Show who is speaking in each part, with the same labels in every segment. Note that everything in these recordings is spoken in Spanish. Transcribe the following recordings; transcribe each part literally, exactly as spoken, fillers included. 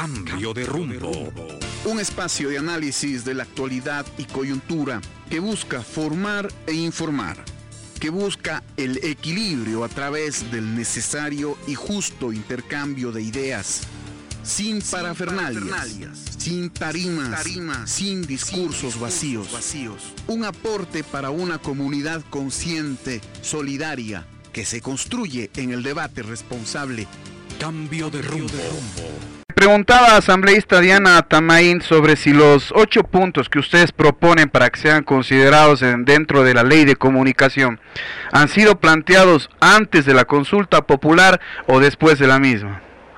Speaker 1: Cambio de rumbo.
Speaker 2: Un espacio de análisis de la actualidad y coyuntura que busca formar e informar, que busca el equilibrio a través del necesario y justo intercambio de ideas, sin parafernalias, sin tarimas, tarimas sin discursos vacíos, vacíos. Un aporte para una comunidad consciente, solidaria, que se construye en el debate responsable.
Speaker 1: Cambio de rumbo.
Speaker 3: Preguntaba a asambleísta Diana Tamaín sobre si los ocho puntos que ustedes proponen para que sean considerados en, dentro de la ley de comunicación han sido planteados antes de la consulta popular o después de la misma.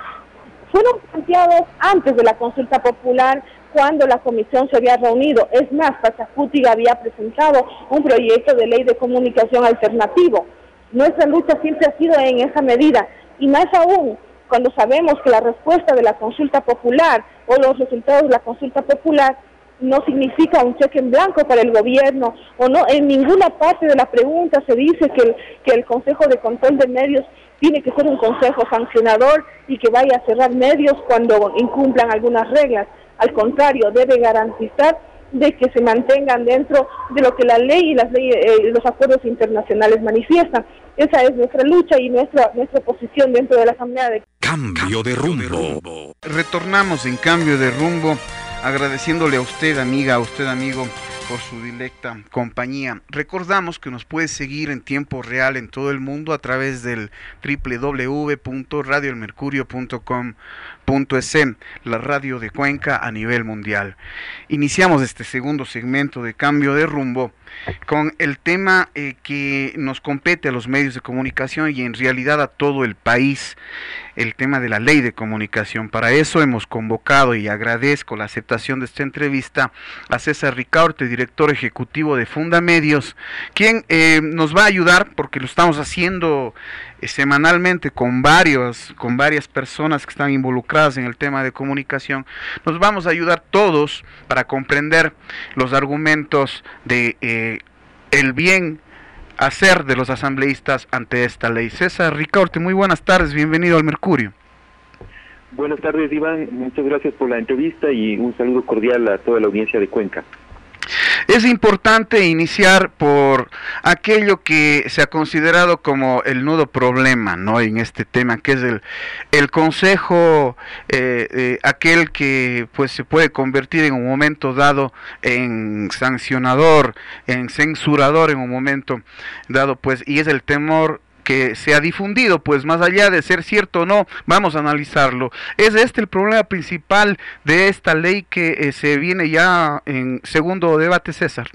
Speaker 4: Fueron planteados antes de la consulta popular, cuando la comisión se había reunido. Es más, Pachacuti había presentado un proyecto de ley de comunicación alternativo. Nuestra lucha siempre ha sido en esa medida, y más aún cuando sabemos que la respuesta de la consulta popular o los resultados de la consulta popular no significa un cheque en blanco para el gobierno, o no, en ninguna parte de la pregunta se dice que el, que el Consejo de Control de Medios tiene que ser un consejo sancionador y que vaya a cerrar medios cuando incumplan algunas reglas. Al contrario, debe garantizar de que se mantengan dentro de lo que la ley y las leyes, eh, los acuerdos internacionales manifiestan. Esa es nuestra lucha y nuestra nuestra posición dentro de la Asamblea de
Speaker 1: Cambio de rumbo.
Speaker 3: Retornamos en Cambio de rumbo, agradeciéndole a usted, amiga, a usted, amigo, por su directa compañía. Recordamos que nos puede seguir en tiempo real en todo el mundo a través del doble u doble u doble u punto radio el mercurio punto com punto es, la radio de Cuenca a nivel mundial. Iniciamos este segundo segmento de Cambio de rumbo con el tema eh, que nos compete a los medios de comunicación y en realidad a todo el país, el tema de la ley de comunicación. Para eso hemos convocado, y agradezco la aceptación de esta entrevista, a César Ricaurte, director ejecutivo de Fundamedios, quien eh, nos va a ayudar, porque lo estamos haciendo eh, semanalmente con varios, con varias personas que están involucradas en el tema de comunicación. Nos vamos a ayudar todos para comprender los argumentos de eh, el bien hacer de los asambleístas ante esta ley. César Ricaurte, muy buenas tardes, bienvenido al Mercurio.
Speaker 5: Buenas tardes, Iván, muchas gracias por la entrevista y un saludo cordial a toda la audiencia de Cuenca.
Speaker 3: Es importante iniciar por aquello que se ha considerado como el nudo problema, ¿no?, en este tema, que es el, el consejo, eh, eh, aquel que pues se puede convertir en un momento dado en sancionador, en censurador en un momento dado, pues, y es el temor que se ha difundido, pues más allá de ser cierto o no, vamos a analizarlo. ¿Es este el problema principal de esta ley que eh, se viene ya en segundo debate, César?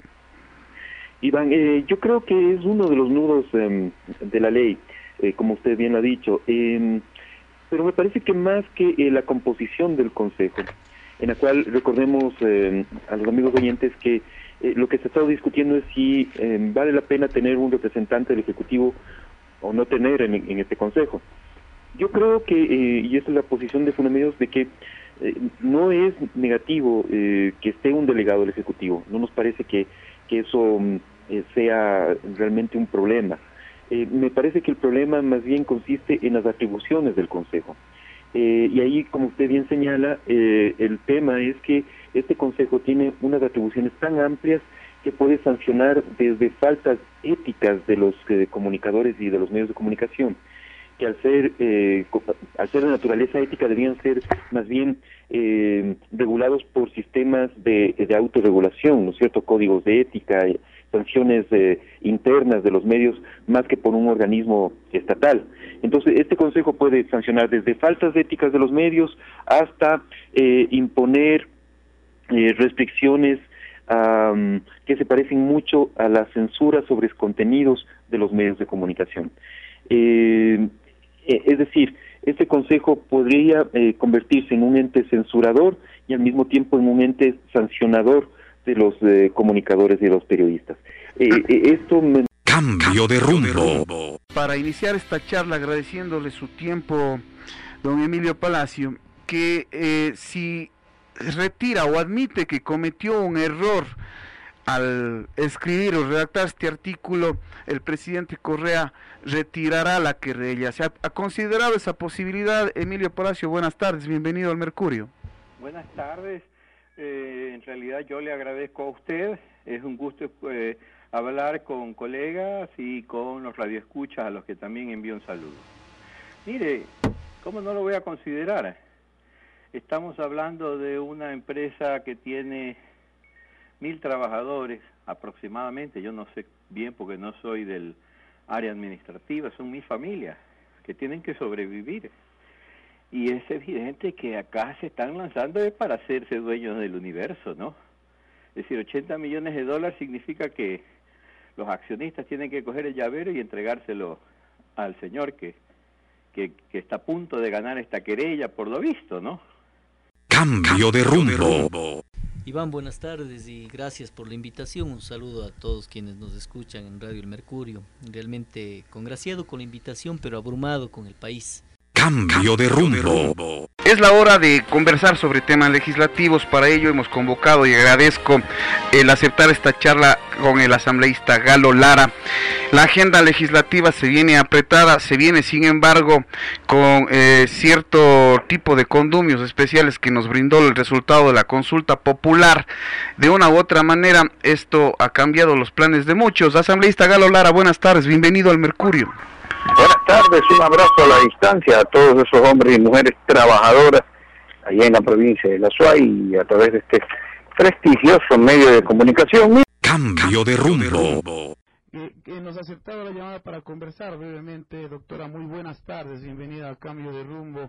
Speaker 5: Iván, eh, yo creo que es uno de los nudos eh, de la ley, eh, como usted bien lo ha dicho, eh, pero me parece que más que eh, la composición del Consejo, en la cual recordemos eh, a los amigos oyentes que eh, lo que se ha estado discutiendo es si eh, vale la pena tener un representante del Ejecutivo o no tener en, en este Consejo. Yo creo que, eh, y esa es la posición de Fundamedios, de que eh, no es negativo eh, que esté un delegado del Ejecutivo. No nos parece que, que eso eh, sea realmente un problema. Eh, me parece que el problema más bien consiste en las atribuciones del Consejo. Eh, y ahí, como usted bien señala, eh, el tema es que este Consejo tiene unas atribuciones tan amplias que puede sancionar desde faltas éticas de los eh, comunicadores y de los medios de comunicación, que al ser eh, al ser de naturaleza ética debían ser más bien eh, regulados por sistemas de, de autorregulación, ¿no es cierto?, códigos de ética, eh, sanciones eh, internas de los medios, más que por un organismo estatal. Entonces, este Consejo puede sancionar desde faltas éticas de los medios hasta eh, imponer eh, restricciones Um, que se parecen mucho a la censura sobre contenidos de los medios de comunicación. Eh, es decir, este Consejo podría eh, convertirse en un ente censurador y al mismo tiempo en un ente sancionador de los eh, comunicadores y de los periodistas. Eh, eh, esto me...
Speaker 1: Cambio de rumbo.
Speaker 3: Para iniciar esta charla, agradeciéndole su tiempo, don Emilio Palacio, que eh, si retira o admite que cometió un error al escribir o redactar este artículo, el presidente Correa retirará la querella. ¿Se ha, ha considerado esa posibilidad? Emilio Palacio, buenas tardes, bienvenido al Mercurio.
Speaker 6: Buenas tardes. Eh, en realidad yo le agradezco a usted. Es un gusto eh, hablar con colegas y con los radioescuchas a los que también envío un saludo. Mire, ¿cómo no lo voy a considerar? Estamos hablando de una empresa que tiene mil trabajadores aproximadamente. Yo no sé bien porque no soy del área administrativa. Son mil familias que tienen que sobrevivir. Y es evidente que acá se están lanzando para hacerse dueños del universo, ¿no? Es decir, ochenta millones de dólares significa que los accionistas tienen que coger el llavero y entregárselo al señor que, que, que está a punto de ganar esta querella, por lo visto, ¿no?
Speaker 1: Cambio de rumbo.
Speaker 7: Iván, buenas tardes y gracias por la invitación. Un saludo a todos quienes nos escuchan en Radio El Mercurio. Realmente congraciado con la invitación, pero abrumado con el país.
Speaker 1: Cambio de rumbo.
Speaker 3: Es la hora de conversar sobre temas legislativos. Para ello hemos convocado y agradezco el aceptar esta charla con el asambleísta Galo Lara. La agenda legislativa se viene apretada, se viene sin embargo con eh, cierto tipo de condumios especiales que nos brindó el resultado de la consulta popular. De una u otra manera esto ha cambiado los planes de muchos. Asambleísta Galo Lara, buenas tardes, bienvenido al Mercurio.
Speaker 8: Buenas tardes, un abrazo a la distancia a todos esos hombres y mujeres trabajadoras allá en la provincia de La Suay y a través de este prestigioso medio de comunicación.
Speaker 1: Cambio de rumbo.
Speaker 9: Que, que nos ha aceptado la llamada para conversar brevemente, doctora. Muy buenas tardes, bienvenida a Cambio de Rumbo.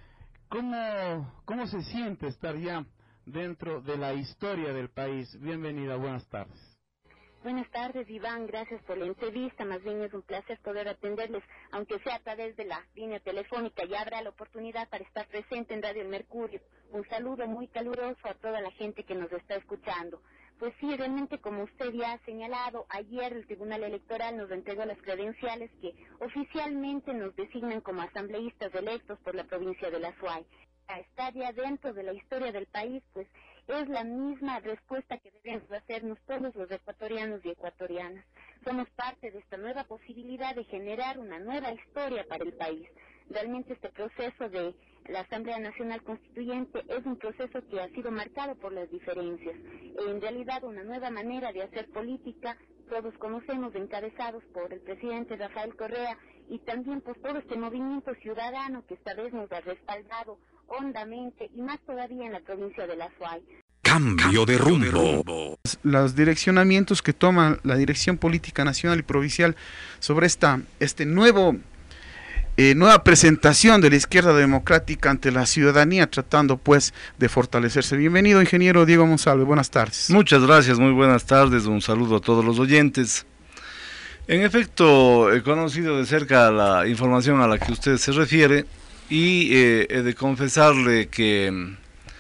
Speaker 9: ¿Cómo, cómo se siente estar ya dentro de la historia del país? Bienvenida, buenas tardes.
Speaker 10: Buenas tardes, Iván, gracias por la entrevista. Más bien es un placer poder atenderles, aunque sea a través de la línea telefónica. Ya habrá la oportunidad para estar presente en Radio El Mercurio. Un saludo muy caluroso a toda la gente que nos está escuchando. Pues sí, realmente, como usted ya ha señalado, ayer el Tribunal Electoral nos entregó las credenciales que oficialmente nos designan como asambleístas electos por la provincia de La Suay. A estar ya dentro de la historia del país, pues es la misma respuesta que debemos hacernos todos los ecuatorianos y ecuatorianas. Somos parte de esta nueva posibilidad de generar una nueva historia para el país. Realmente este proceso de la Asamblea Nacional Constituyente es un proceso que ha sido marcado por las diferencias. En realidad una nueva manera de hacer política, todos conocemos, encabezados por el presidente Rafael Correa, y también por todo este movimiento ciudadano que esta vez nos ha respaldado hondamente y más todavía en la provincia de La Suay.
Speaker 1: Cambio de rumbo.
Speaker 3: Los direccionamientos que toma la Dirección Política Nacional y Provincial sobre esta este nuevo eh, nueva presentación de la izquierda democrática ante la ciudadanía, tratando pues de fortalecerse. Bienvenido, ingeniero Diego Monsalve, buenas tardes.
Speaker 11: Muchas gracias, muy buenas tardes, un saludo a todos los oyentes. En efecto, he conocido de cerca la información a la que usted se refiere y eh, he de confesarle que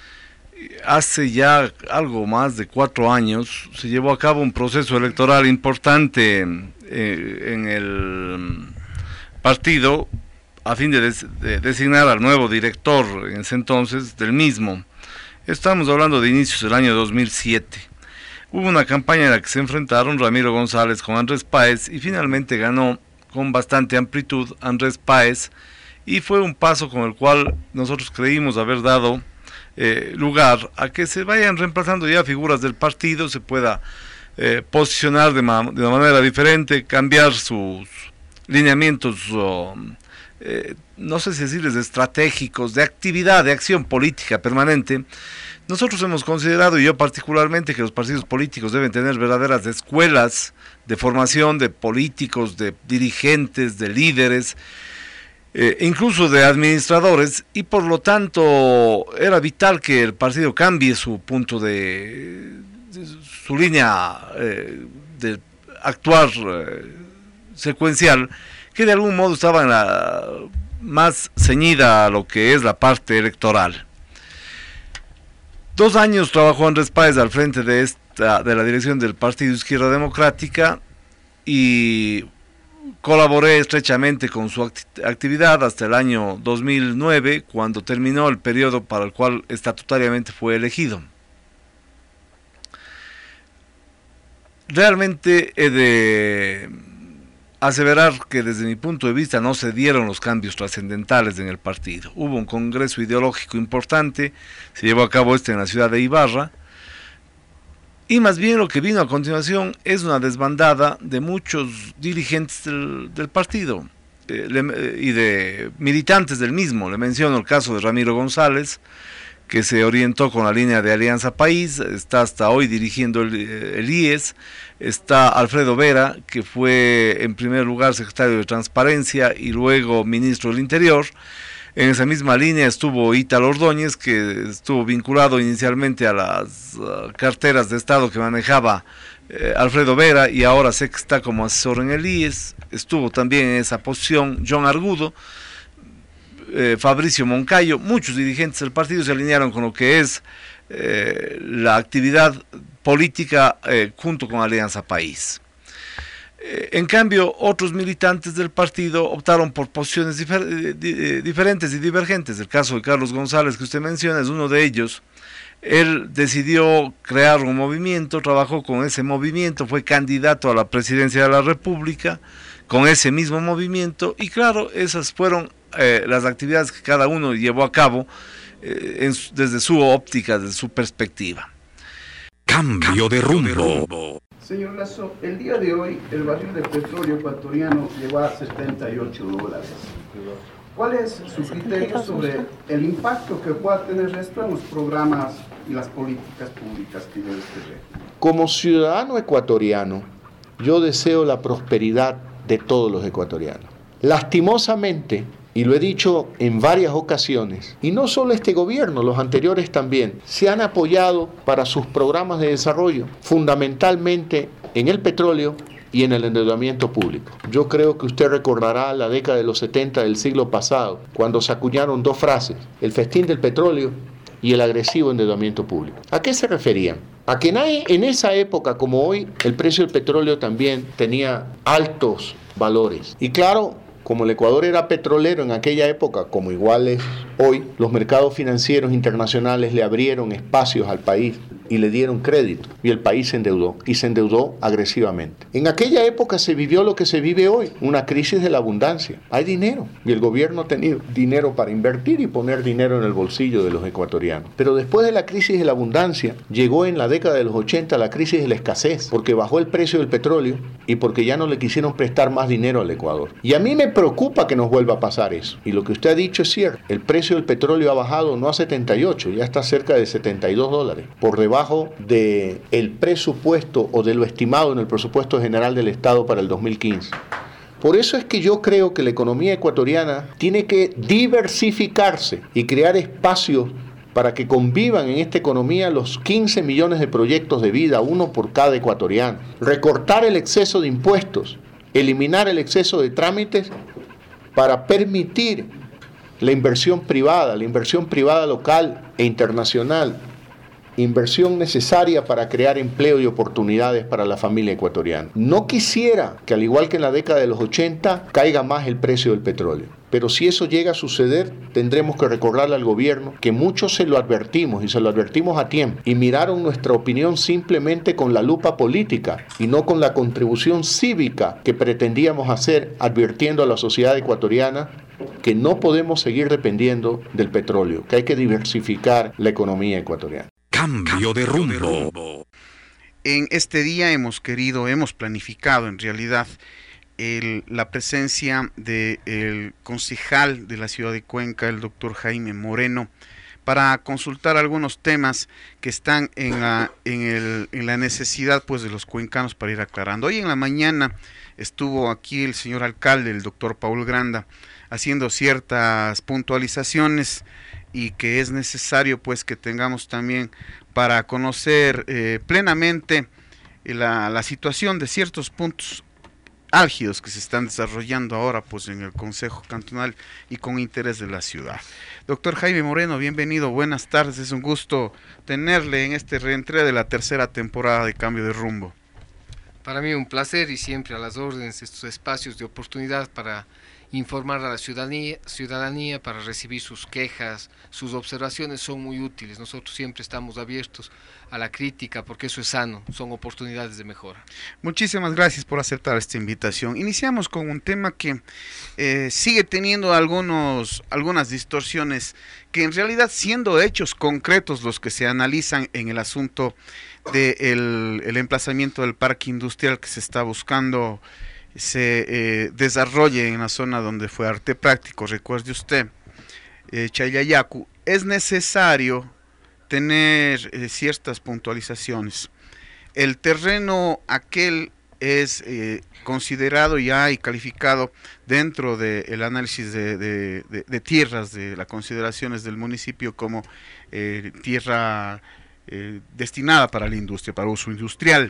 Speaker 11: hace ya algo más de cuatro años se llevó a cabo un proceso electoral importante eh, en el partido a fin de, des de designar al nuevo director en ese entonces del mismo. Estamos hablando de inicios del año dos mil siete. Hubo una campaña en la que se enfrentaron Ramiro González con Andrés Páez y finalmente ganó con bastante amplitud Andrés Páez, y fue un paso con el cual nosotros creímos haber dado eh, lugar a que se vayan reemplazando ya figuras del partido, se pueda eh, posicionar de, ma de una manera diferente, cambiar sus lineamientos, oh, eh, no sé si decirles estratégicos, de actividad, de acción política permanente. Nosotros hemos considerado, y yo particularmente, que los partidos políticos deben tener verdaderas escuelas de formación de políticos, de dirigentes, de líderes, eh, incluso de administradores, y por lo tanto era vital que el partido cambie su punto de, de su línea eh, de actuar eh, secuencial, que de algún modo estaba en la, más ceñida a lo que es la parte electoral. Dos años trabajó Andrés Páez al frente de esta de la dirección del Partido Izquierda Democrática y colaboré estrechamente con su act actividad hasta el año dos mil nueve, cuando terminó el periodo para el cual estatutariamente fue elegido. Realmente he de aseverar que desde mi punto de vista no se dieron los cambios trascendentales en el partido. Hubo un congreso ideológico importante, se llevó a cabo este en la ciudad de Ibarra, y más bien lo que vino a continuación es una desbandada de muchos dirigentes del, del partido eh, le, y de militantes del mismo. Le menciono el caso de Ramiro González, que se orientó con la línea de Alianza País, está hasta hoy dirigiendo el, el I E S, está Alfredo Vera, que fue en primer lugar secretario de Transparencia y luego ministro del Interior. En esa misma línea estuvo Ítalo Ordóñez, que estuvo vinculado inicialmente a las uh, carteras de Estado que manejaba eh, Alfredo Vera, y ahora sé que está como asesor en el I E S. Estuvo también en esa posición John Argudo, eh, Fabricio Moncayo. Muchos dirigentes del partido se alinearon con lo que es eh, la actividad política eh, junto con Alianza País. En cambio, otros militantes del partido optaron por posiciones difer di diferentes y divergentes. El caso de Carlos González, que usted menciona, es uno de ellos. Él decidió crear un movimiento, trabajó con ese movimiento, fue candidato a la presidencia de la República con ese mismo movimiento, y claro, esas fueron eh, las actividades que cada uno llevó a cabo eh, en, desde su óptica, desde su perspectiva.
Speaker 1: Cambio de rumbo.
Speaker 2: Señor Lazo, el día de hoy el barril de petróleo ecuatoriano llegó a setenta y ocho dólares. ¿Cuál es su criterio sobre el impacto que pueda tener esto en los programas y las políticas públicas que debe tener?
Speaker 12: Como ciudadano ecuatoriano, yo deseo la prosperidad de todos los ecuatorianos. Lastimosamente, y lo he dicho en varias ocasiones, y no solo este gobierno, los anteriores también, se han apoyado para sus programas de desarrollo, fundamentalmente en el petróleo y en el endeudamiento público. Yo creo que usted recordará la década de los setenta del siglo pasado, cuando se acuñaron dos frases, el festín del petróleo y el agresivo endeudamiento público. ¿A qué se referían? A que en esa época, como hoy, el precio del petróleo también tenía altos valores. Y claro, como el Ecuador era petrolero en aquella época, como igual es hoy, los mercados financieros internacionales le abrieron espacios al país y le dieron crédito, y el país se endeudó, y se endeudó agresivamente. En aquella época se vivió lo que se vive hoy, una crisis de la abundancia. Hay dinero, y el gobierno ha tenido dinero para invertir y poner dinero en el bolsillo de los ecuatorianos. Pero después de la crisis de la abundancia, llegó en la década de los ochenta la crisis de la escasez, porque bajó el precio del petróleo y porque ya no le quisieron prestar más dinero al Ecuador. Y a mí me preocupa que nos vuelva a pasar eso. Y lo que usted ha dicho es cierto, el precio del petróleo ha bajado no a setenta y ocho, ya está cerca de setenta y dos dólares, por debajo de el presupuesto o de lo estimado en el presupuesto general del Estado para el dos mil quince. Por eso es que yo creo que la economía ecuatoriana tiene que diversificarse y crear espacios para que convivan en esta economía los quince millones de proyectos de vida, uno por cada ecuatoriano. Recortar el exceso de impuestos, eliminar el exceso de trámites para permitir la inversión privada, la inversión privada local e internacional, inversión necesaria para crear empleo y oportunidades para la familia ecuatoriana. No quisiera que, al igual que en la década de los ochenta, caiga más el precio del petróleo. Pero si eso llega a suceder, tendremos que recordarle al gobierno que muchos se lo advertimos y se lo advertimos a tiempo y miraron nuestra opinión simplemente con la lupa política y no con la contribución cívica que pretendíamos hacer, advirtiendo a la sociedad ecuatoriana que no podemos seguir dependiendo del petróleo, que hay que diversificar la economía ecuatoriana.
Speaker 1: Cambio de rumbo.
Speaker 3: En este día hemos querido, hemos planificado en realidad el, la presencia del concejal de la ciudad de Cuenca, el doctor Jaime Moreno, para consultar algunos temas que están en la, en el, en la necesidad pues de los cuencanos para ir aclarando. Hoy en la mañana estuvo aquí el señor alcalde, el doctor Paul Granda, haciendo ciertas puntualizaciones y que es necesario pues que tengamos también para conocer eh, plenamente la, la situación de ciertos puntos álgidos que se están desarrollando ahora pues en el Consejo Cantonal y con interés de la ciudad. Doctor Jaime Moreno, bienvenido, buenas tardes, es un gusto tenerle en este reentré de la tercera temporada de Cambio de Rumbo.
Speaker 13: Para mí un placer y siempre a las órdenes estos espacios de oportunidad para informar a la ciudadanía, ciudadanía para recibir sus quejas, sus observaciones son muy útiles. Nosotros siempre estamos abiertos a la crítica porque eso es sano, son oportunidades de mejora.
Speaker 3: Muchísimas gracias por aceptar esta invitación. Iniciamos con un tema que eh, sigue teniendo algunos, algunas distorsiones, que en realidad siendo hechos concretos los que se analizan en el asunto del el emplazamiento del parque industrial que se está buscando se eh, desarrolle en la zona donde fue arte práctico, recuerde usted, eh, Chayayacu, es necesario tener eh, ciertas puntualizaciones. El terreno aquel es eh, considerado ya y calificado dentro del análisis de, de, de, de tierras, de las consideraciones del municipio como eh, tierra eh, destinada para la industria, para uso industrial.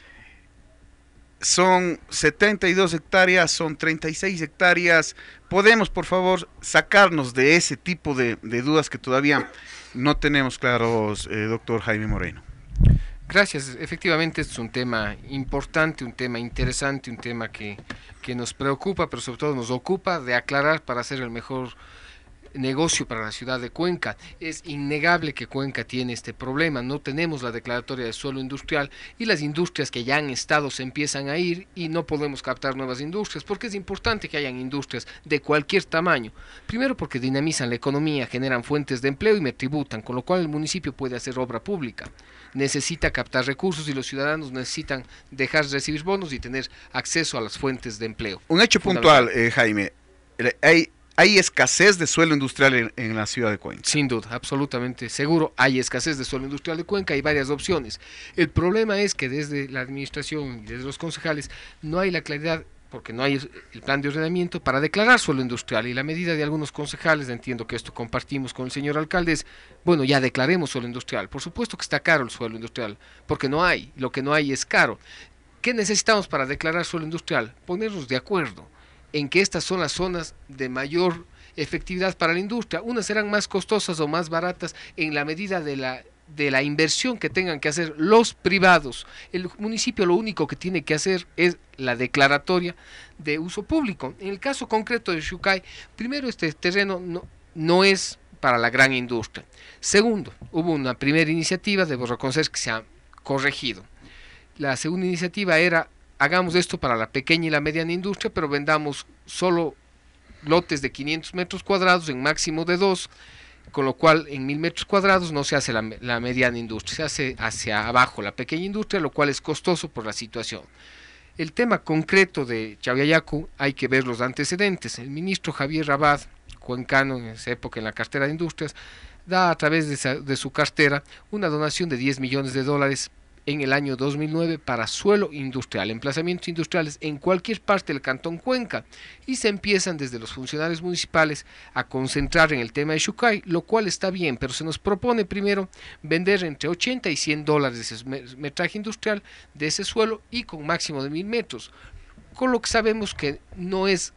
Speaker 3: Son setenta y dos hectáreas, son treinta y seis hectáreas. ¿Podemos, por favor, sacarnos de ese tipo de, de dudas que todavía no tenemos claros, eh, doctor Jaime Moreno?
Speaker 13: Gracias, efectivamente es un tema importante, un tema interesante, un tema que, que nos preocupa, pero sobre todo nos ocupa de aclarar para hacer el mejor negocio para la ciudad de Cuenca. Es innegable que Cuenca tiene este problema, no tenemos la declaratoria de suelo industrial y las industrias que ya han estado se empiezan a ir y no podemos captar nuevas industrias, porque es importante que hayan industrias de cualquier tamaño, primero porque dinamizan la economía, generan fuentes de empleo y me tributan, con lo cual el municipio puede hacer obra pública, necesita captar recursos y los ciudadanos necesitan dejar de recibir bonos y tener acceso a las fuentes de empleo.
Speaker 3: Un hecho puntual, eh, Jaime, hay ¿Hay escasez de suelo industrial en, en la ciudad de Cuenca?
Speaker 13: Sin duda, absolutamente seguro, hay escasez de suelo industrial de Cuenca, hay varias opciones. El problema es que desde la administración y desde los concejales no hay la claridad, porque no hay el plan de ordenamiento para declarar suelo industrial, y la medida de algunos concejales, entiendo que esto compartimos con el señor alcalde, es, bueno, ya declaremos suelo industrial. Por supuesto que está caro el suelo industrial, porque no hay, lo que no hay es caro. ¿Qué necesitamos para declarar suelo industrial? Ponernos de acuerdo en que estas son las zonas de mayor efectividad para la industria. Unas serán más costosas o más baratas en la medida de la, de la inversión que tengan que hacer los privados. El municipio lo único que tiene que hacer es la declaratoria de uso público. En el caso concreto de Xucay, primero, este terreno no, no es para la gran industria. Segundo, hubo una primera iniciativa, debo reconocer que se ha corregido. La segunda iniciativa era: hagamos esto para la pequeña y la mediana industria, pero vendamos solo lotes de quinientos metros cuadrados en máximo de dos, con lo cual en mil metros cuadrados no se hace la, la mediana industria, se hace hacia abajo la pequeña industria, lo cual es costoso por la situación. El tema concreto de Chaviayacu hay que ver los antecedentes. El ministro Javier Rabad, cuencano en esa época en la cartera de industrias, da a través de, esa, de su cartera una donación de diez millones de dólares en el año dos mil nueve para suelo industrial, emplazamientos industriales en cualquier parte del cantón Cuenca, y se empiezan desde los funcionarios municipales a concentrar en el tema de Xucay, lo cual está bien, pero se nos propone primero vender entre ochenta y cien dólares de ese metraje industrial de ese suelo y con máximo de mil metros, con lo que sabemos que no es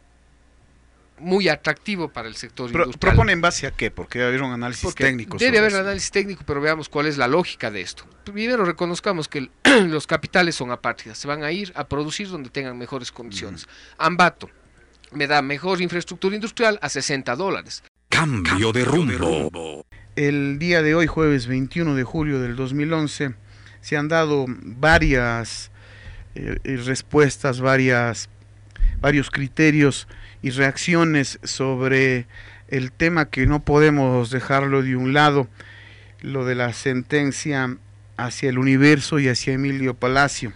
Speaker 13: muy atractivo para el sector
Speaker 3: Pro,
Speaker 13: industrial.
Speaker 3: ¿Propone en base a qué? Porque debe haber un análisis
Speaker 13: Porque
Speaker 3: técnico.
Speaker 13: Debe haber
Speaker 3: eso.
Speaker 13: análisis técnico, pero veamos cuál es la lógica de esto. Primero reconozcamos que el, los capitales son apátridas, se van a ir a producir donde tengan mejores condiciones. Mm. Ambato me da mejor infraestructura industrial a sesenta dólares.
Speaker 1: Cambio de rumbo.
Speaker 3: El día de hoy, jueves veintiuno de julio del dos mil once, se han dado varias eh, respuestas, varias, varios criterios y reacciones sobre el tema que no podemos dejarlo de un lado, lo de la sentencia hacia el Universo y hacia Emilio Palacio.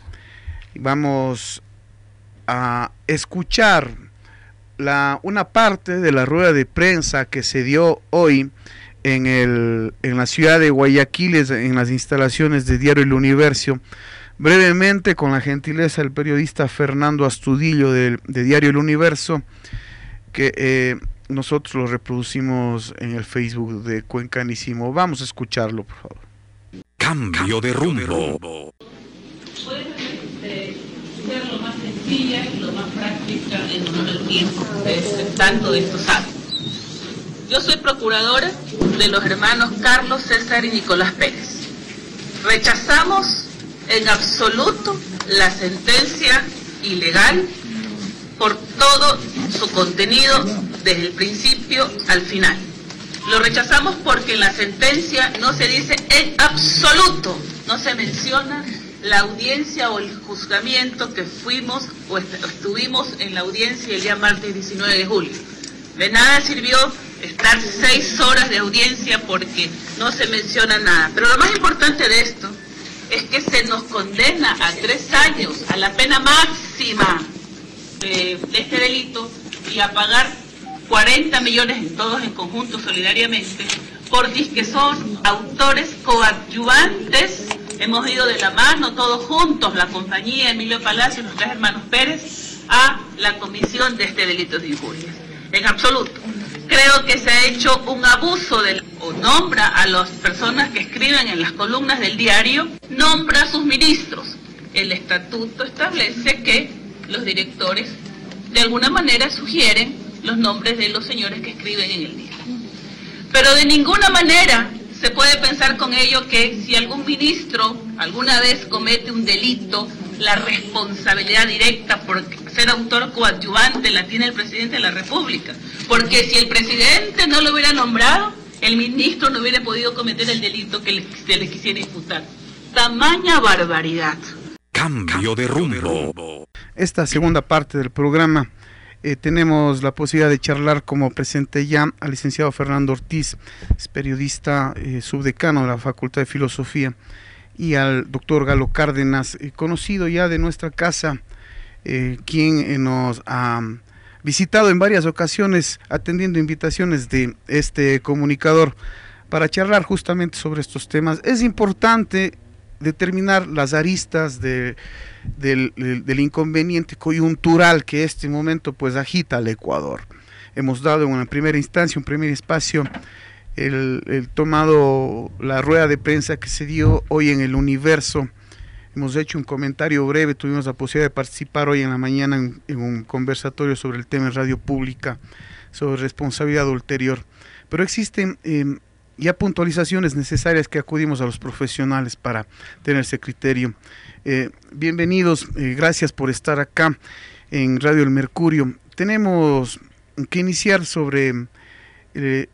Speaker 3: Vamos a escuchar la, una parte de la rueda de prensa que se dio hoy en, el, en la ciudad de Guayaquil, en las instalaciones de Diario El Universo, brevemente con la gentileza del periodista Fernando Astudillo de, de Diario El Universo, que eh, nosotros lo reproducimos en el Facebook de Cuencanísimo. Vamos a escucharlo, por favor.
Speaker 1: Cambio de rumbo.
Speaker 14: Puede este, ser lo más sencilla y lo más práctica en uno del tiempo. Ustedes tanto de esto saben. Yo soy procuradora de los hermanos Carlos, César y Nicolás Pérez. Rechazamos en absoluto la sentencia ilegal por todo su contenido desde el principio al final. Lo rechazamos porque en la sentencia no se dice en absoluto, no se menciona la audiencia o el juzgamiento que fuimos o est estuvimos en la audiencia el día martes diecinueve de julio. De nada sirvió estar seis horas de audiencia porque no se menciona nada. Pero lo más importante de esto es que se nos condena a tres años, a la pena máxima de, de este delito y a pagar cuarenta millones en todos en conjunto solidariamente por que son autores coadyuvantes. Hemos ido de la mano todos juntos, la compañía, Emilio Palacios, los tres hermanos Pérez, a la comisión de este delito de injuria. En absoluto. Creo que se ha hecho un abuso del, o nombra a las personas que escriben en las columnas del diario, nombra a sus ministros. El estatuto establece que los directores de alguna manera sugieren los nombres de los señores que escriben en el diario. Pero de ninguna manera se puede pensar con ello que si algún ministro alguna vez comete un delito, la responsabilidad directa por ser autor coadyuvante la tiene el presidente de la República. Porque si el presidente no lo hubiera nombrado, el ministro no hubiera podido cometer el delito que le, se le quisiera imputar. Tamaña barbaridad.
Speaker 1: Cambio de rumbo.
Speaker 3: Esta segunda parte del programa eh, tenemos la posibilidad de charlar, como presenté ya, al licenciado Fernando Ortiz, es periodista eh, subdecano de la Facultad de Filosofía, y al doctor Galo Cárdenas, eh, conocido ya de nuestra casa, eh, quien eh, nos ha visitado en varias ocasiones atendiendo invitaciones de este comunicador para charlar justamente sobre estos temas. Es importante determinar las aristas de, del, del, del inconveniente coyuntural que este momento pues agita al Ecuador. Hemos dado en una primera instancia, un primer espacio, el, el tomado la rueda de prensa que se dio hoy en El Universo. Hemos hecho un comentario breve, tuvimos la posibilidad de participar hoy en la mañana en, en un conversatorio sobre el tema en radio pública, sobre responsabilidad ulterior. Pero existen eh, ya puntualizaciones necesarias que acudimos a los profesionales para tener ese criterio. Eh, bienvenidos, eh, gracias por estar acá en Radio El Mercurio. Tenemos que iniciar sobre eh,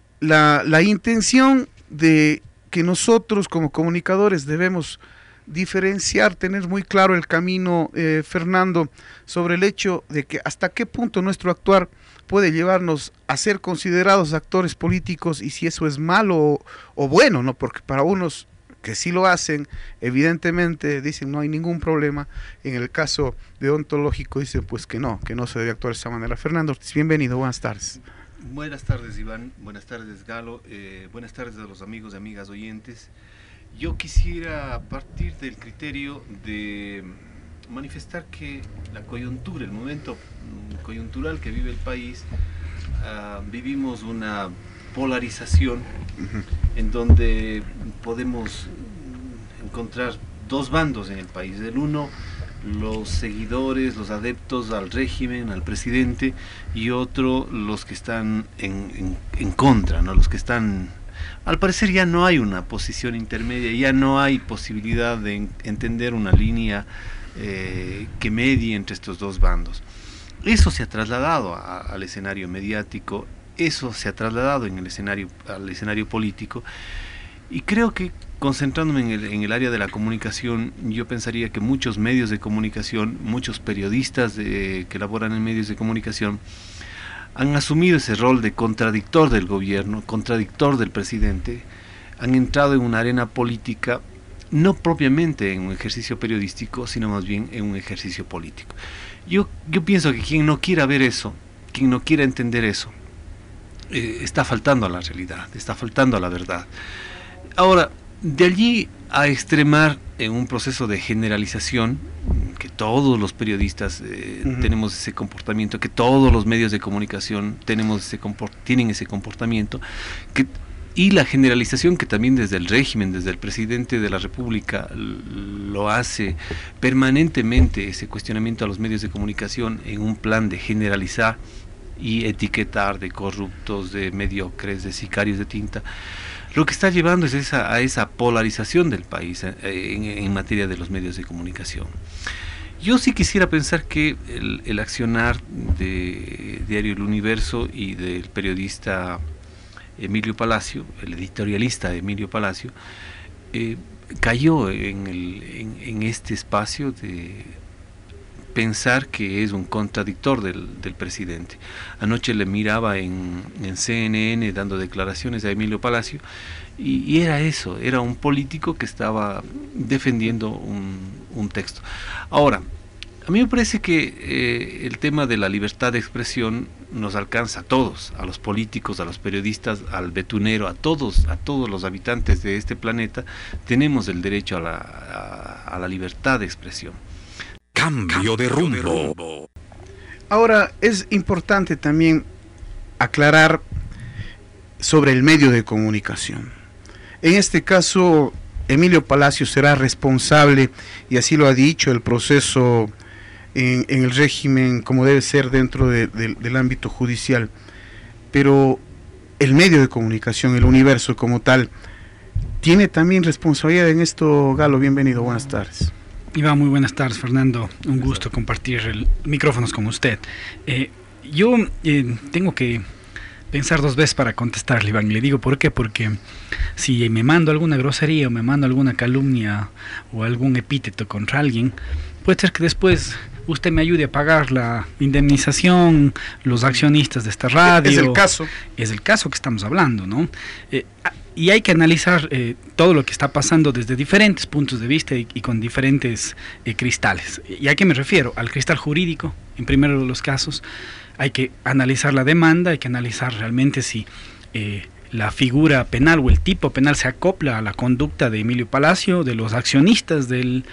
Speaker 3: la, la intención de que nosotros como comunicadores debemos diferenciar, tener muy claro el camino, eh, Fernando, sobre el hecho de que hasta qué punto nuestro actuar puede llevarnos a ser considerados actores políticos y si eso es malo o, o bueno, ¿no? Porque para unos que sí lo hacen, evidentemente dicen no hay ningún problema. En el caso deontológico dicen pues que no, que no se debe actuar de esa manera. Fernando Ortiz, bienvenido, buenas tardes.
Speaker 15: Buenas tardes, Iván, buenas tardes, Galo, eh, buenas tardes a los amigos y amigas oyentes. Yo quisiera partir del criterio de manifestar que la coyuntura, el momento coyuntural que vive el país, uh, vivimos una polarización uh-huh. en donde podemos encontrar dos bandos en el país. El uno, los seguidores, los adeptos al régimen, al presidente, y otro, los que están en, en, en contra, ¿no? Los que están... Al parecer ya no hay una posición intermedia, ya no hay posibilidad de en, entender una línea eh, que medie entre estos dos bandos. Eso se ha trasladado a, al escenario mediático, eso se ha trasladado en el escenario, al escenario político, y creo que concentrándome en el, en el área de la comunicación, yo pensaría que muchos medios de comunicación, muchos periodistas de, que laboran en medios de comunicación, han asumido ese rol de contradictor del gobierno, contradictor del presidente, han entrado en una arena política, no propiamente en un ejercicio periodístico, sino más bien en un ejercicio político. Yo, yo pienso que quien no quiera ver eso, quien no quiera entender eso, eh, está faltando a la realidad, está faltando a la verdad. Ahora, de allí a extremar en un proceso de generalización, que todos los periodistas eh, uh-huh. tenemos ese comportamiento, que todos los medios de comunicación tenemos ese comport- tienen ese comportamiento, que, y la generalización que también desde el régimen, desde el presidente de la República l- lo hace permanentemente, ese cuestionamiento a los medios de comunicación en un plan de generalizar y etiquetar de corruptos, de mediocres, de sicarios de tinta. Lo que está llevando es esa, a esa polarización del país eh, en, en materia de los medios de comunicación. Yo sí quisiera pensar que el, el accionar de Diario El Universo y del periodista Emilio Palacio, el editorialista Emilio Palacio, eh, cayó en, el, en, en este espacio de pensar que es un contradictor del, del presidente. Anoche le miraba en, en C N N dando declaraciones a Emilio Palacio y, y era eso, era un político que estaba defendiendo un, un texto. Ahora, a mí me parece que eh, el tema de la libertad de expresión nos alcanza a todos, a los políticos, a los periodistas, al betunero, a todos, a todos los habitantes de este planeta. Tenemos el derecho a la, a, a la libertad de expresión.
Speaker 1: Cambio de rumbo.
Speaker 3: Ahora, es importante también aclarar sobre el medio de comunicación. En este caso, Emilio Palacio será responsable, y así lo ha dicho, el proceso en, en el régimen como debe ser dentro de, de, del ámbito judicial. Pero el medio de comunicación, el Universo como tal, tiene también responsabilidad en esto. Galo, bienvenido, buenas tardes.
Speaker 16: Iván, muy buenas tardes, Fernando. Un gusto compartir el, micrófonos con usted. Eh, yo eh, tengo que pensar dos veces para contestarle, Iván. Le digo por qué, porque si me mando alguna grosería o me mando alguna calumnia o algún epíteto contra alguien, puede ser que después usted me ayude a pagar la indemnización, los accionistas de esta radio.
Speaker 3: Es el caso.
Speaker 16: Es el caso que estamos hablando, ¿no? Eh, Y hay que analizar eh, todo lo que está pasando desde diferentes puntos de vista y, y con diferentes eh, cristales. ¿Y a qué me refiero? Al cristal jurídico, en primero de los casos. Hay que analizar la demanda, hay que analizar realmente si eh, la figura penal o el tipo penal se acopla a la conducta de Emilio Palacio, de los accionistas del,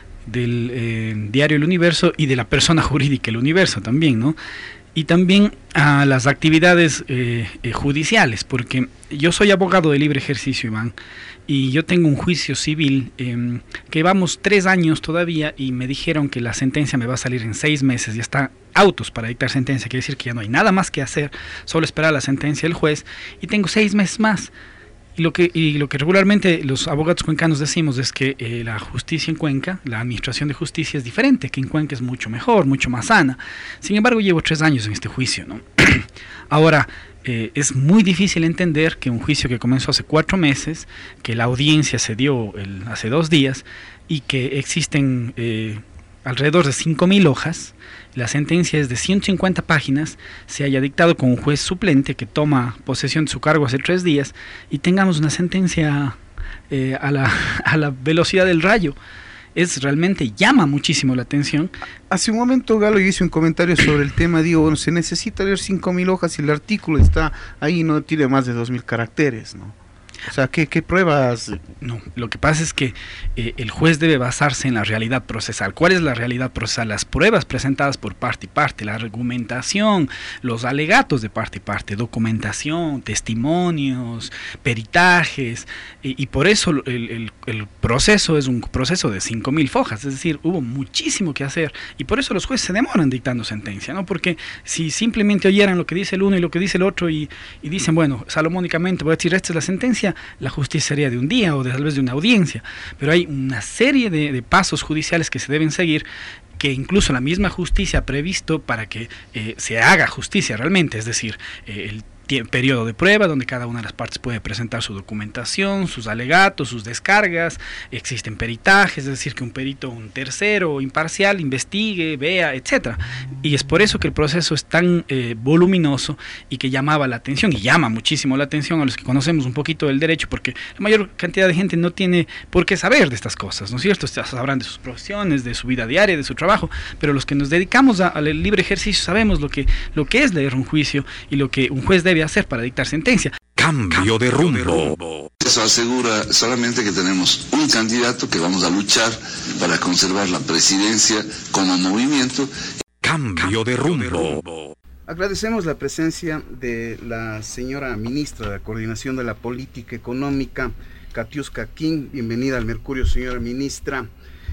Speaker 16: del eh, diario El Universo y de la persona jurídica El Universo también, ¿no? Y también a las actividades eh, eh, judiciales, porque yo soy abogado de libre ejercicio, Iván, y yo tengo un juicio civil eh, que vamos tres años todavía y me dijeron que la sentencia me va a salir en seis meses, ya está autos para dictar sentencia, quiere decir que ya no hay nada más que hacer, solo esperar la sentencia del juez, y tengo seis meses más. Y lo que y lo que regularmente los abogados cuencanos decimos es que eh, la justicia en Cuenca, la administración de justicia es diferente, que en Cuenca es mucho mejor, mucho más sana. Sin embargo, llevo tres años en este juicio, ¿no? Ahora, eh, es muy difícil entender que un juicio que comenzó hace cuatro meses, que la audiencia se dio el, hace dos días, y que existen eh, alrededor de cinco mil hojas, la sentencia es de ciento cincuenta páginas, se haya dictado con un juez suplente que toma posesión de su cargo hace tres días y tengamos una sentencia eh, a, la, a la velocidad del rayo. Es realmente, llama muchísimo la atención.
Speaker 3: Hace un momento Galo hizo un comentario sobre el tema, digo, bueno, se necesita leer cinco mil hojas y el artículo está ahí, no tiene más de dos mil caracteres, ¿no? O sea, ¿qué, qué pruebas?
Speaker 16: No, lo que pasa es que eh, el juez debe basarse en la realidad procesal. ¿Cuál es la realidad procesal? Las pruebas presentadas por parte y parte, la argumentación, los alegatos de parte y parte, documentación, testimonios, peritajes, y, y por eso el, el, el proceso es un proceso de cinco mil fojas, es decir, hubo muchísimo que hacer, y por eso los jueces se demoran dictando sentencia, ¿no? Porque si simplemente oyeran lo que dice el uno y lo que dice el otro y, y dicen, bueno, salomónicamente voy a decir, esta es la sentencia, la justicia sería de un día o de, tal vez de una audiencia, pero hay una serie de, de pasos judiciales que se deben seguir, que incluso la misma justicia ha previsto para que eh, se haga justicia realmente, es decir, eh, el periodo de prueba donde cada una de las partes puede presentar su documentación, sus alegatos, sus descargas, existen peritajes, es decir, que un perito, un tercero imparcial investigue, vea, etcétera. Y es por eso que el proceso es tan eh, voluminoso y que llamaba la atención, y llama muchísimo la atención a los que conocemos un poquito del derecho, porque la mayor cantidad de gente no tiene por qué saber de estas cosas, ¿no es cierto? Sabrán de sus profesiones, de su vida diaria, de su trabajo, pero los que nos dedicamos a, al libre ejercicio sabemos lo que, lo que es leer un juicio y lo que un juez debe hacer para dictar sentencia.
Speaker 1: Cambio de rumbo.
Speaker 17: Eso asegura solamente que tenemos un candidato que vamos a luchar para conservar la presidencia como movimiento.
Speaker 1: Cambio de rumbo.
Speaker 3: Agradecemos la presencia de la señora ministra de Coordinación de la Política Económica, Katiuska King. Bienvenida al Mercurio, señora ministra.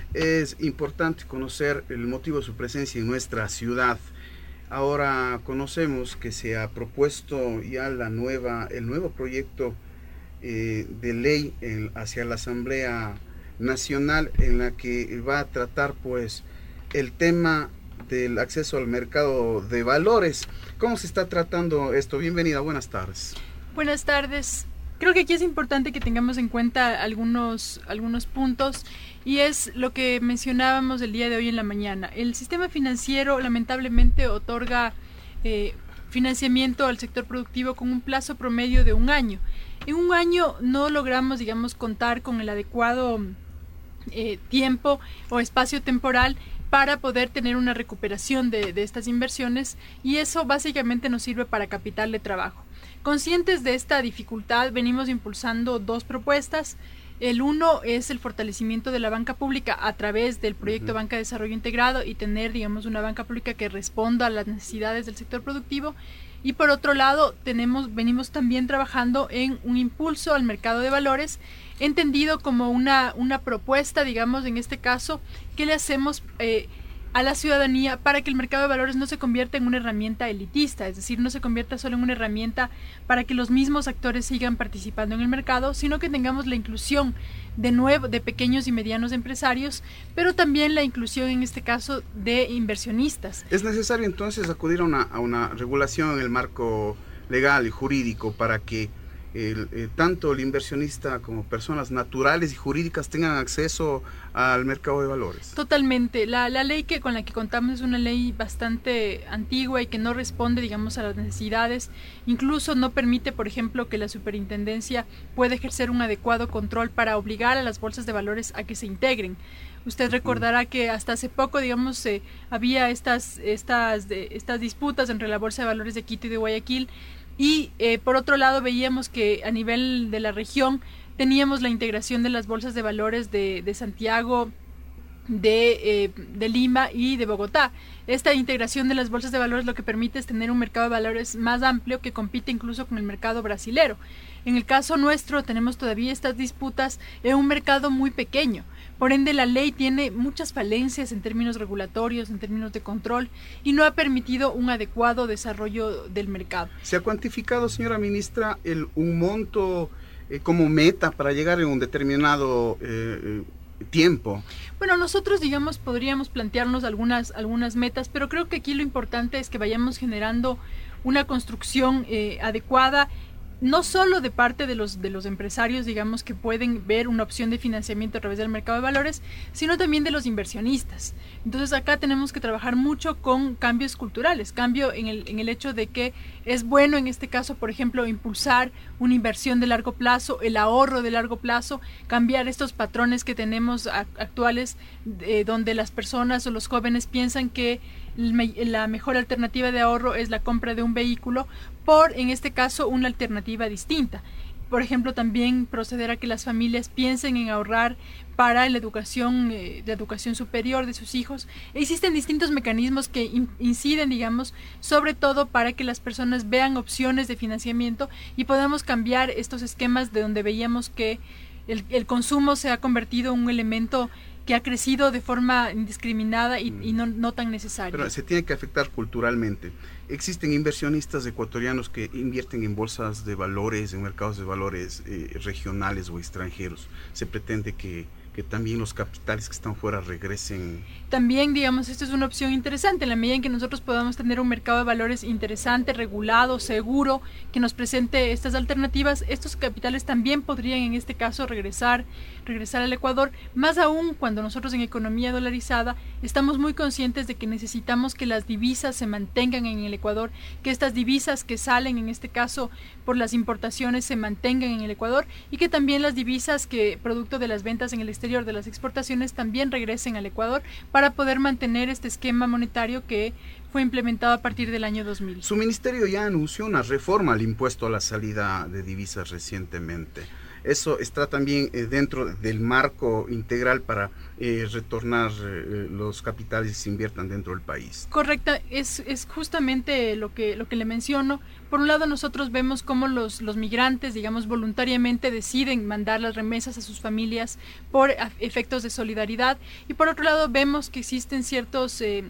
Speaker 3: Es importante conocer el motivo de su presencia en nuestra ciudad. Ahora conocemos que se ha propuesto ya la nueva, el nuevo proyecto eh, de ley en, hacia la Asamblea Nacional, en la que va a tratar pues
Speaker 2: el tema del acceso al mercado de valores. ¿Cómo se está tratando esto? Bienvenida, buenas tardes.
Speaker 18: Buenas tardes. Creo que aquí es importante que tengamos en cuenta algunos, algunos puntos, y es lo que mencionábamos el día de hoy en la mañana. El sistema financiero lamentablemente otorga eh, financiamiento al sector productivo con un plazo promedio de un año. En un año no logramos, digamos, contar con el adecuado eh, tiempo o espacio temporal para poder tener una recuperación de, de estas inversiones, y eso básicamente nos sirve para capital de trabajo. Conscientes de esta dificultad, venimos impulsando dos propuestas. El uno es el fortalecimiento de la banca pública a través del proyecto uh-huh. Banca de Desarrollo Integrado, y tener, digamos, una banca pública que responda a las necesidades del sector productivo. Y por otro lado, tenemos, venimos también trabajando en un impulso al mercado de valores, entendido como una, una propuesta, digamos, en este caso, que le hacemos eh, a la ciudadanía para que el mercado de valores no se convierta en una herramienta elitista, es decir, no se convierta solo en una herramienta para que los mismos actores sigan participando en el mercado, sino que tengamos la inclusión de nuevo de pequeños y medianos empresarios, pero también la inclusión en este caso de inversionistas.
Speaker 2: ¿Es necesario entonces acudir a una, a una regulación en el marco legal y jurídico para que El, eh, tanto el inversionista como personas naturales y jurídicas tengan acceso al mercado de valores?
Speaker 18: Totalmente. La, la ley que con la que contamos es una ley bastante antigua y que no responde, digamos, a las necesidades. Incluso no permite, por ejemplo, que la superintendencia pueda ejercer un adecuado control para obligar a las bolsas de valores a que se integren. Usted recordará que hasta hace poco, digamos, eh, había estas, estas, de, estas disputas entre la Bolsa de Valores de Quito y de Guayaquil. Y eh, por otro lado veíamos que a nivel de la región teníamos la integración de las bolsas de valores de, de Santiago, de, eh, de Lima y de Bogotá. Esta integración de las bolsas de valores lo que permite es tener un mercado de valores más amplio que compite incluso con el mercado brasilero. En el caso nuestro tenemos todavía estas disputas en un mercado muy pequeño. Por ende, la ley tiene muchas falencias en términos regulatorios, en términos de control, y no ha permitido un adecuado desarrollo del mercado.
Speaker 2: ¿Se ha cuantificado, señora ministra, el, un monto eh, como meta para llegar en un determinado eh, tiempo?
Speaker 18: Bueno, nosotros, digamos, podríamos plantearnos algunas, algunas metas, pero creo que aquí lo importante es que vayamos generando una construcción eh, adecuada, no solo de parte de los de los empresarios, digamos, que pueden ver una opción de financiamiento a través del mercado de valores, sino también de los inversionistas. Entonces acá tenemos que trabajar mucho con cambios culturales, cambio en el, en el hecho de que es bueno en este caso, por ejemplo, impulsar una inversión de largo plazo, el ahorro de largo plazo, cambiar estos patrones que tenemos a, actuales, eh, donde las personas o los jóvenes piensan que la mejor alternativa de ahorro es la compra de un vehículo, por, en este caso, una alternativa distinta. Por ejemplo, también proceder a que las familias piensen en ahorrar para la educación, eh, de educación superior de sus hijos. Existen distintos mecanismos que in, inciden, digamos, sobre todo para que las personas vean opciones de financiamiento y podamos cambiar estos esquemas de donde veíamos que el, el consumo se ha convertido en un elemento que ha crecido de forma indiscriminada y, y no, no tan necesaria.
Speaker 2: Pero se tiene que afectar culturalmente. Existen inversionistas ecuatorianos que invierten en bolsas de valores, en mercados de valores eh, regionales o extranjeros. Se pretende que, que también los capitales que están fuera regresen.
Speaker 18: También, digamos, esto es una opción interesante, en la medida en que nosotros podamos tener un mercado de valores interesante, regulado, seguro, que nos presente estas alternativas, estos capitales también podrían en este caso regresar, regresar al Ecuador, más aún cuando nosotros en economía dolarizada estamos muy conscientes de que necesitamos que las divisas se mantengan en el Ecuador, que estas divisas que salen en este caso por las importaciones se mantengan en el Ecuador, y que también las divisas que producto de las ventas en el exterior, de las exportaciones, también regresen al Ecuador para poder mantener este esquema monetario que fue implementado a partir del año dos mil.
Speaker 2: Su ministerio ya anunció una reforma al impuesto a la salida de divisas recientemente. Eso está también eh, dentro del marco integral para eh, retornar eh, los capitales y se inviertan dentro del país.
Speaker 18: Correcto, es, es justamente lo que, lo que le menciono. Por un lado, nosotros vemos cómo los, los migrantes, digamos, voluntariamente deciden mandar las remesas a sus familias por efectos de solidaridad, y por otro lado vemos que existen ciertos... Eh,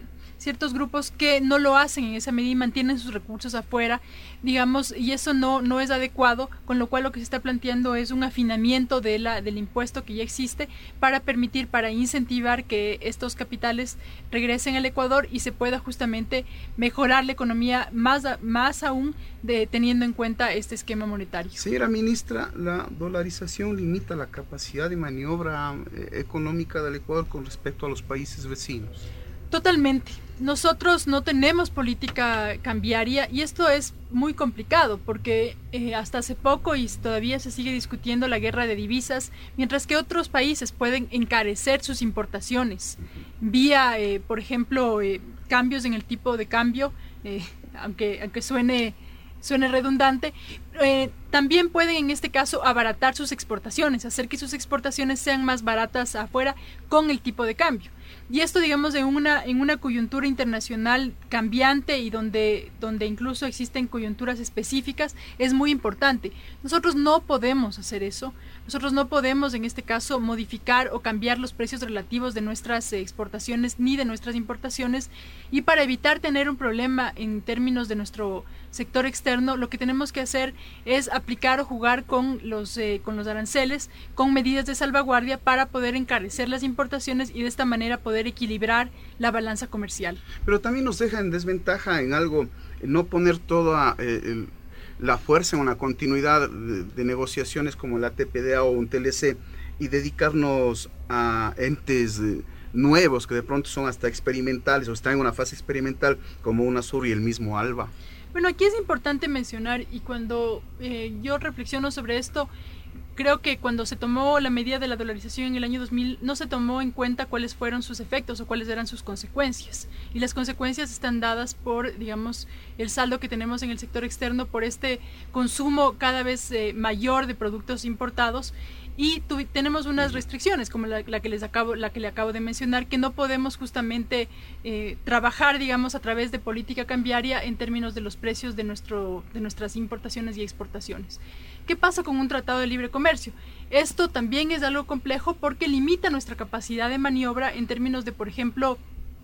Speaker 18: ciertos grupos que no lo hacen en esa medida y mantienen sus recursos afuera, digamos, y eso no, no es adecuado, con lo cual lo que se está planteando es un afinamiento de la, del impuesto que ya existe para permitir, para incentivar que estos capitales regresen al Ecuador y se pueda justamente mejorar la economía más, más aún de, teniendo en cuenta este esquema monetario.
Speaker 2: Señora ministra, la dolarización limita la capacidad de maniobra eh, económica del Ecuador con respecto a los países vecinos.
Speaker 18: Totalmente. Nosotros no tenemos política cambiaria y esto es muy complicado porque eh, hasta hace poco y todavía se sigue discutiendo la guerra de divisas, mientras que otros países pueden encarecer sus importaciones vía, eh, por ejemplo, eh, cambios en el tipo de cambio, eh, aunque, aunque suene, suene redundante. Eh, también pueden en este caso abaratar sus exportaciones, hacer que sus exportaciones sean más baratas afuera con el tipo de cambio. Y esto, digamos, en una, en una coyuntura internacional cambiante y donde, donde incluso existen coyunturas específicas, es muy importante. Nosotros no podemos hacer eso. Nosotros no podemos, en este caso, modificar o cambiar los precios relativos de nuestras exportaciones ni de nuestras importaciones. Y para evitar tener un problema en términos de nuestro sector externo, lo que tenemos que hacer es aplicar o jugar con los, eh, con los aranceles, con medidas de salvaguardia para poder encarecer las importaciones y de esta manera poder equilibrar la balanza comercial.
Speaker 2: Pero también nos deja en desventaja en algo, no poner toda eh, el, la fuerza en una continuidad de, de negociaciones como la T P D A o un T L C y dedicarnos a entes eh, nuevos que de pronto son hasta experimentales o están en una fase experimental como UNASUR y el mismo ALBA.
Speaker 18: Bueno, aquí es importante mencionar, y cuando eh, yo reflexiono sobre esto, creo que cuando se tomó la medida de la dolarización en el año dos mil, no se tomó en cuenta cuáles fueron sus efectos o cuáles eran sus consecuencias. Y las consecuencias están dadas por, digamos, el saldo que tenemos en el sector externo, por este consumo cada vez eh, mayor de productos importados. Y tu, tenemos unas restricciones como la, la que les acabo la que le acabo de mencionar, que no podemos justamente eh, trabajar, digamos, a través de política cambiaria en términos de los precios de nuestro de nuestras importaciones y exportaciones. ¿Qué pasa con un tratado de libre comercio? Esto también es algo complejo porque limita nuestra capacidad de maniobra en términos de, por ejemplo,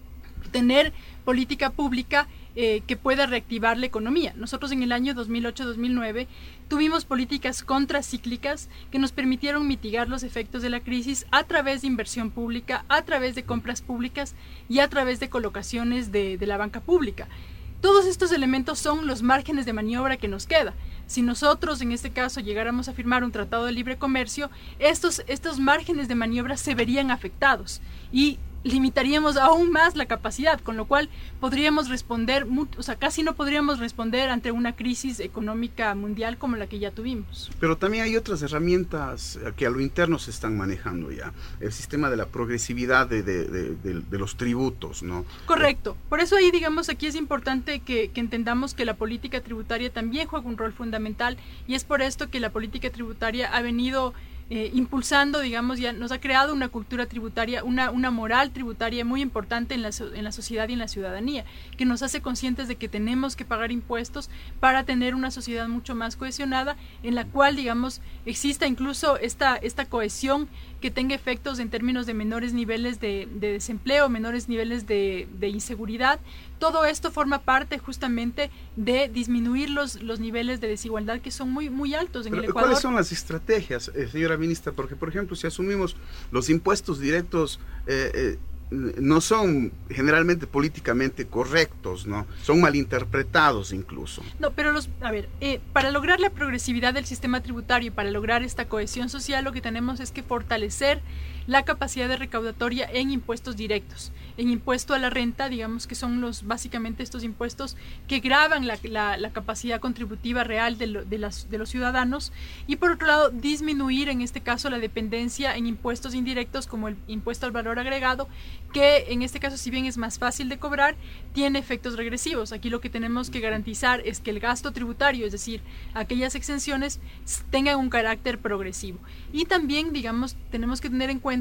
Speaker 18: tener política pública eh, que pueda reactivar la economía. Nosotros en el año dos mil ocho dos mil nueve tuvimos políticas contracíclicas que nos permitieron mitigar los efectos de la crisis a través de inversión pública, a través de compras públicas y a través de colocaciones de, de la banca pública. Todos estos elementos son los márgenes de maniobra que nos queda. Si nosotros, en este caso, llegáramos a firmar un tratado de libre comercio, estos, estos márgenes de maniobra se verían afectados y limitaríamos aún más la capacidad, con lo cual podríamos responder, o sea, casi no podríamos responder ante una crisis económica mundial como la que ya tuvimos.
Speaker 2: Pero también hay otras herramientas que a lo interno se están manejando ya. El sistema de la progresividad de, de, de, de, de los tributos, ¿no?
Speaker 18: Correcto. Por eso ahí, digamos, aquí es importante que, que entendamos que la política tributaria también juega un rol fundamental y es por esto que la política tributaria ha venido Eh, impulsando, digamos, ya nos ha creado una cultura tributaria, una, una moral tributaria muy importante en la, en la sociedad y en la ciudadanía, que nos hace conscientes de que tenemos que pagar impuestos para tener una sociedad mucho más cohesionada, en la cual, digamos, exista incluso esta, esta cohesión que tenga efectos en términos de menores niveles de, de desempleo, menores niveles de, de inseguridad. Todo esto forma parte justamente de disminuir los, los niveles de desigualdad que son muy, muy altos en
Speaker 2: Pero,
Speaker 18: el Ecuador.
Speaker 2: ¿cuáles son las estrategias, eh, señora ministra? Porque, por ejemplo, si asumimos los impuestos directos, eh, eh, no son generalmente políticamente correctos, ¿no? Son malinterpretados incluso.
Speaker 18: No, pero los, a ver, eh, para lograr la progresividad del sistema tributario y para lograr esta cohesión social, lo que tenemos es que fortalecer la capacidad de recaudatoria en impuestos directos, en impuesto a la renta, digamos que son los básicamente estos impuestos que gravan la, la, la capacidad contributiva real de, lo, de, las, de los ciudadanos, y por otro lado disminuir en este caso la dependencia en impuestos indirectos como el impuesto al valor agregado, que en este caso, si bien es más fácil de cobrar, tiene efectos regresivos. Aquí lo que tenemos que garantizar es que el gasto tributario, es decir, aquellas exenciones, tengan un carácter progresivo. Y también, digamos, tenemos que tener en cuenta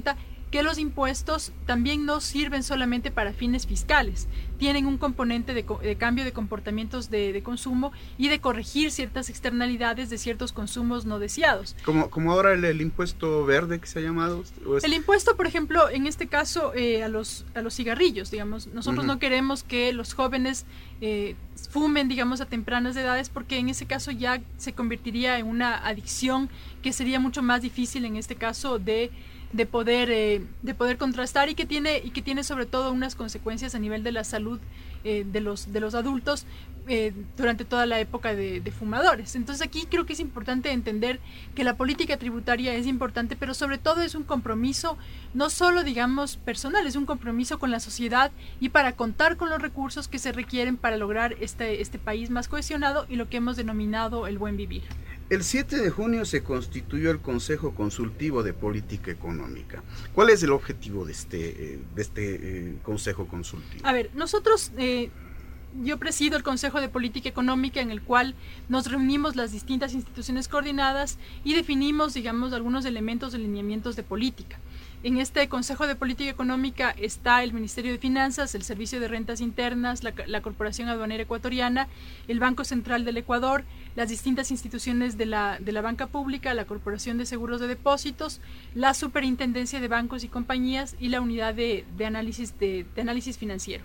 Speaker 18: que los impuestos también no sirven solamente para fines fiscales, tienen un componente de, de cambio de comportamientos de, de consumo y de corregir ciertas externalidades de ciertos consumos no deseados.
Speaker 2: Como, como ahora el, el impuesto verde que se ha llamado. ¿O es?
Speaker 18: El impuesto, por ejemplo, en este caso eh, a los a los cigarrillos, digamos, nosotros uh-huh. no queremos que los jóvenes eh, fumen, digamos, a tempranas edades, porque en ese caso ya se convertiría en una adicción que sería mucho más difícil en este caso de de poder eh, de poder contrastar y que tiene y que tiene sobre todo unas consecuencias a nivel de la salud eh, de los de los adultos eh, durante toda la época de, de fumadores. Entonces aquí creo que es importante entender que la política tributaria es importante, pero sobre todo es un compromiso no solo, digamos, personal, es un compromiso con la sociedad y para contar con los recursos que se requieren para lograr este este país más cohesionado y lo que hemos denominado el buen vivir.
Speaker 2: El siete de junio se constituyó el Consejo Consultivo de Política Económica. ¿Cuál es el objetivo de este, de este eh, Consejo Consultivo?
Speaker 18: A ver, nosotros, eh, yo presido el Consejo de Política Económica en el cual nos reunimos las distintas instituciones coordinadas y definimos, digamos, algunos elementos de lineamientos de política. En este Consejo de Política Económica está el Ministerio de Finanzas, el Servicio de Rentas Internas, la, la Corporación Aduanera Ecuatoriana, el Banco Central del Ecuador, las distintas instituciones de la, de la banca pública, la Corporación de Seguros de Depósitos, la Superintendencia de Bancos y Compañías y la Unidad de, de, análisis, de, de análisis Financiero.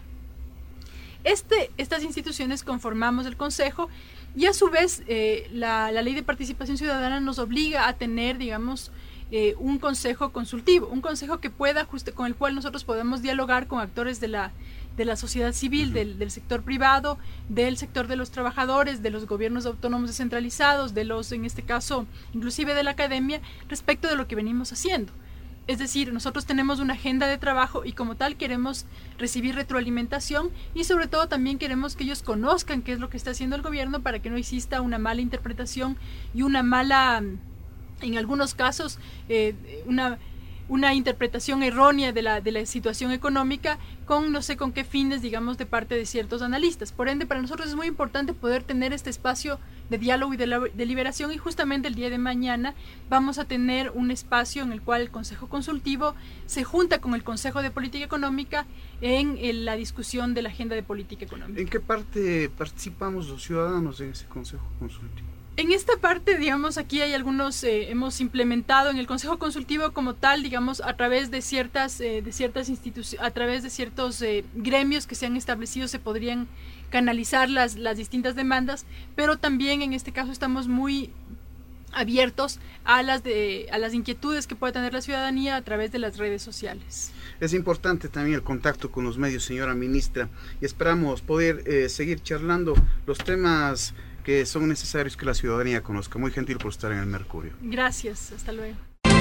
Speaker 18: Este, estas instituciones conformamos el Consejo y a su vez eh, la, la Ley de Participación Ciudadana nos obliga a tener, digamos, Eh, un consejo consultivo, un consejo que pueda, justo, con el cual nosotros podemos dialogar con actores de la, de la sociedad civil, uh-huh. del, del sector privado, del sector de los trabajadores, de los gobiernos autónomos descentralizados, de los, en este caso, inclusive de la academia, respecto de lo que venimos haciendo. Es decir, nosotros tenemos una agenda de trabajo y como tal queremos recibir retroalimentación y sobre todo también queremos que ellos conozcan qué es lo que está haciendo el gobierno para que no exista una mala interpretación y una mala... en algunos casos eh, una, una interpretación errónea de la, de la situación económica con no sé con qué fines, digamos, de parte de ciertos analistas. Por ende, para nosotros es muy importante poder tener este espacio de diálogo y de deliberación y justamente el día de mañana vamos a tener un espacio en el cual el Consejo Consultivo se junta con el Consejo de Política Económica en, en la discusión de la agenda de política económica.
Speaker 2: ¿En qué parte participamos los ciudadanos en ese Consejo Consultivo?
Speaker 18: En esta parte, digamos, aquí hay algunos, eh, hemos implementado en el Consejo Consultivo como tal, digamos, a través de ciertas, eh, de ciertas instituciones, a través de ciertos eh, gremios que se han establecido, se podrían canalizar las, las distintas demandas, pero también en este caso estamos muy abiertos a las, de, a las inquietudes que pueda tener la ciudadanía a través de las redes sociales.
Speaker 2: Es importante también el contacto con los medios, señora ministra, y esperamos poder eh, seguir charlando los temas que son necesarios que la ciudadanía conozca. Muy gentil por estar en el Mercurio.
Speaker 18: Gracias, hasta luego.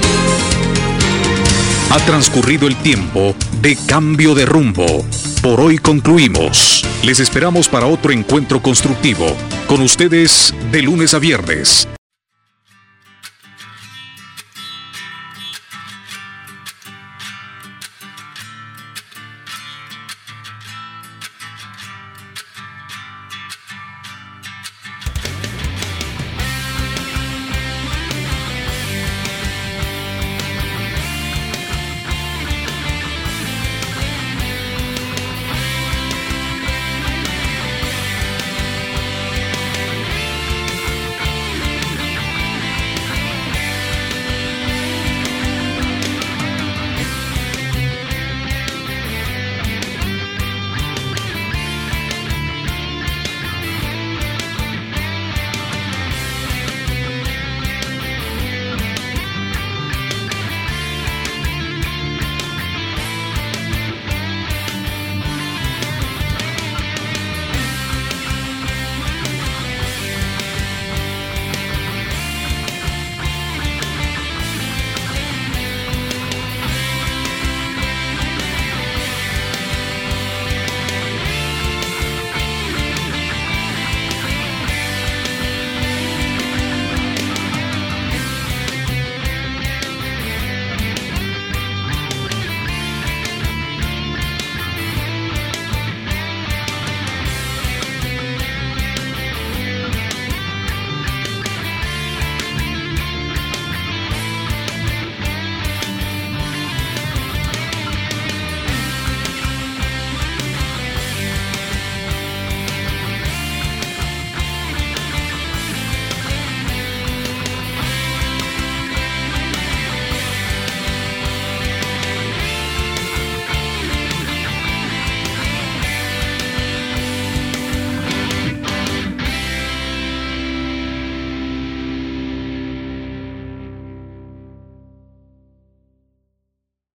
Speaker 1: Ha transcurrido el tiempo de cambio de rumbo. Por hoy concluimos. Les esperamos para otro encuentro constructivo. Con ustedes de lunes a viernes.